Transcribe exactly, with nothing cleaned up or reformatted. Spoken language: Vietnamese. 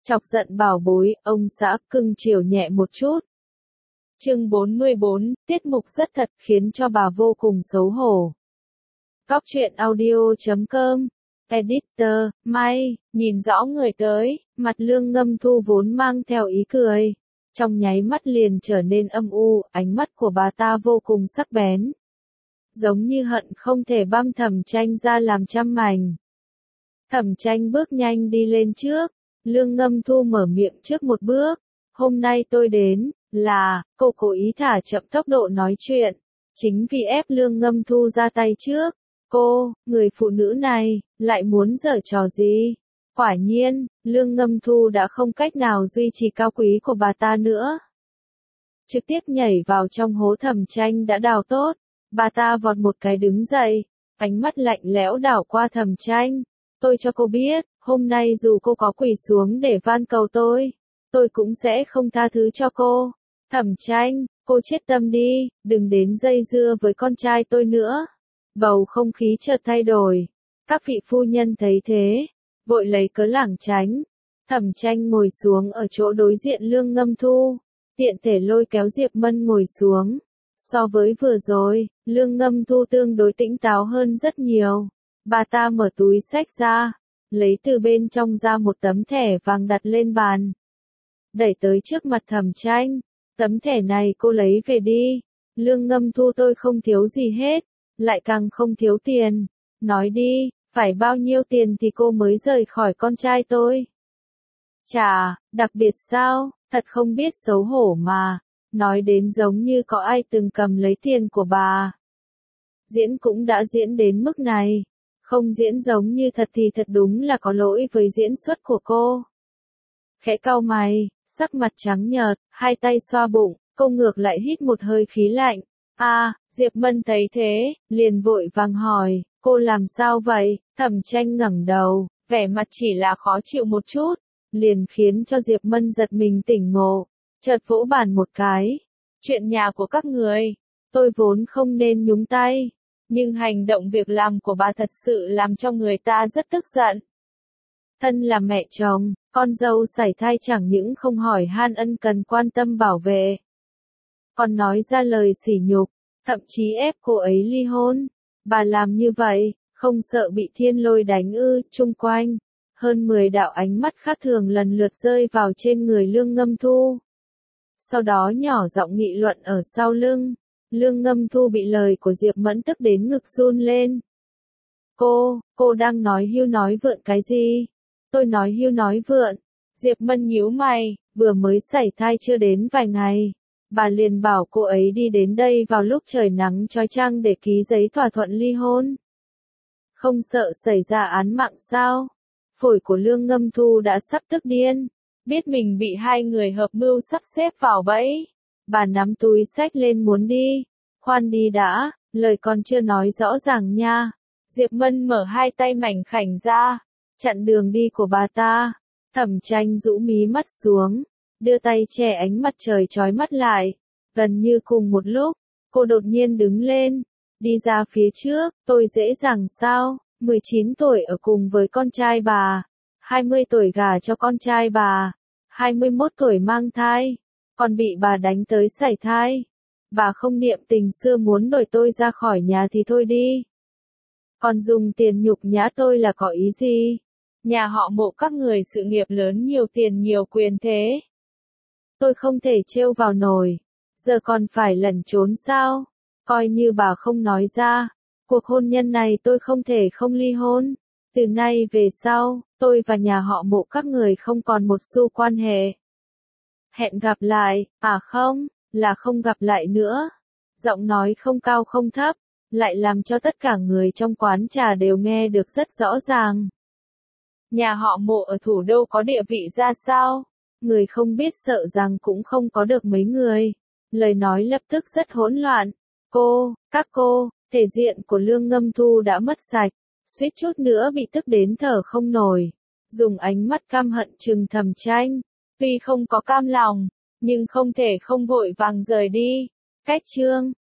Chọc giận bảo bối, ông xã cưng chiều nhẹ một chút. Chương bốn mươi bốn, tiết mục rất thật khiến cho bà vô cùng xấu hổ. Cóc truyện audio chấm com, editor, May, nhìn rõ người tới, mặt Lương Ngâm Thu vốn mang theo ý cười. Trong nháy mắt liền trở nên âm u, ánh mắt của bà ta vô cùng sắc bén. Giống như hận không thể băm Thẩm Tranh ra làm trăm mảnh. Thẩm Tranh bước nhanh đi lên trước, Lương Ngâm Thu mở miệng trước một bước. Hôm nay tôi đến, là, cô cố ý thả chậm tốc độ nói chuyện. Chính vì ép Lương Ngâm Thu ra tay trước. Cô, người phụ nữ này, lại muốn giở trò gì? Quả nhiên, Lương Ngâm Thu đã không cách nào duy trì cao quý của bà ta nữa. Trực tiếp nhảy vào trong hố Thẩm Tranh đã đào tốt. Bà ta vọt một cái đứng dậy, ánh mắt lạnh lẽo đảo qua Thẩm Tranh. Tôi cho cô biết, hôm nay dù cô có quỳ xuống để van cầu tôi, tôi cũng sẽ không tha thứ cho cô. Thẩm Tranh, cô chết tâm đi, đừng đến dây dưa với con trai tôi nữa. Bầu không khí chợt thay đổi. Các vị phu nhân thấy thế, vội lấy cớ lảng tránh. Thẩm Tranh ngồi xuống ở chỗ đối diện Lương Ngâm Thu, tiện thể lôi kéo Diệp Mân ngồi xuống. So với vừa rồi, Lương Ngâm Thu tương đối tĩnh táo hơn rất nhiều. Bà ta mở túi xách ra, lấy từ bên trong ra một tấm thẻ vàng đặt lên bàn. Đẩy tới trước mặt Thẩm Tranh, tấm thẻ này cô lấy về đi. Lương Ngâm Thu tôi không thiếu gì hết, lại càng không thiếu tiền. Nói đi, phải bao nhiêu tiền thì cô mới rời khỏi con trai tôi? Chà, đặc biệt sao, thật không biết xấu hổ mà. Nói đến giống như có ai từng cầm lấy tiền của bà. Diễn cũng đã diễn đến mức này. Không diễn giống như thật thì thật đúng là có lỗi với diễn xuất của cô. Khẽ cau mày, sắc mặt trắng nhợt, hai tay xoa bụng, cô ngược lại hít một hơi khí lạnh. À, Diệp Mân thấy thế, liền vội vàng hỏi, cô làm sao vậy? Thẩm Tranh ngẩng đầu, vẻ mặt chỉ là khó chịu một chút, liền khiến cho Diệp Mân giật mình tỉnh ngộ, chợt vỗ bàn một cái. Chuyện nhà của các người, tôi vốn không nên nhúng tay, nhưng hành động việc làm của bà thật sự làm cho người ta rất tức giận. Thân là mẹ chồng, con dâu sảy thai chẳng những không hỏi han ân cần quan tâm bảo vệ, còn nói ra lời sỉ nhục, thậm chí ép cô ấy ly hôn. Bà làm như vậy, không sợ bị thiên lôi đánh ư? Chung quanh, hơn mười đạo ánh mắt khác thường lần lượt rơi vào trên người Lương Ngâm Thu. Sau đó nhỏ giọng nghị luận ở sau lưng. Lương Ngâm Thu bị lời của Diệp Mẫn tức đến ngực run lên. Cô, cô đang nói hưu nói vượn cái gì? Tôi nói hưu nói vượn. Diệp Mân nhíu mày, vừa mới sảy thai chưa đến vài ngày. Bà liền bảo cô ấy đi đến đây vào lúc trời nắng chói chang để ký giấy thỏa thuận ly hôn. Không sợ xảy ra án mạng sao? Phổi của Lương Ngâm Thu đã sắp tức điên. Biết mình bị hai người hợp mưu sắp xếp vào bẫy. Bà nắm túi xách lên muốn đi. Khoan đi đã, lời còn chưa nói rõ ràng nha. Diệp Mân mở hai tay mảnh khảnh ra, chặn đường đi của bà ta. Thẩm Tranh rũ mí mắt xuống, đưa tay che ánh mặt trời chói mắt lại. Gần như cùng một lúc, cô đột nhiên đứng lên, đi ra phía trước. Tôi dễ dàng sao? mười chín tuổi ở cùng với con trai bà, hai mươi tuổi gả cho con trai bà, hai mươi mốt tuổi mang thai, còn bị bà đánh tới sảy thai. Bà không niệm tình xưa muốn đuổi tôi ra khỏi nhà thì thôi đi. Còn dùng tiền nhục nhã tôi là có ý gì? Nhà họ Mộ các người sự nghiệp lớn nhiều tiền nhiều quyền thế. Tôi không thể trêu vào nổi. Giờ còn phải lẩn trốn sao? Coi như bà không nói ra. Cuộc hôn nhân này tôi không thể không ly hôn. Từ nay về sau, tôi và nhà họ Mộ các người không còn một xu quan hệ. Hẹn gặp lại, à không, là không gặp lại nữa. Giọng nói không cao không thấp, lại làm cho tất cả người trong quán trà đều nghe được rất rõ ràng. Nhà họ Mộ ở thủ đô có địa vị ra sao? Người không biết sợ rằng cũng không có được mấy người. Lời nói lập tức rất hỗn loạn. Cô, các cô, thể diện của Lương Ngâm Thu đã mất sạch, suýt chút nữa bị tức đến thở không nổi. Dùng ánh mắt căm hận trừng Thẩm Tranh. Tuy không có cam lòng, nhưng không thể không vội vàng rời đi. Cách chương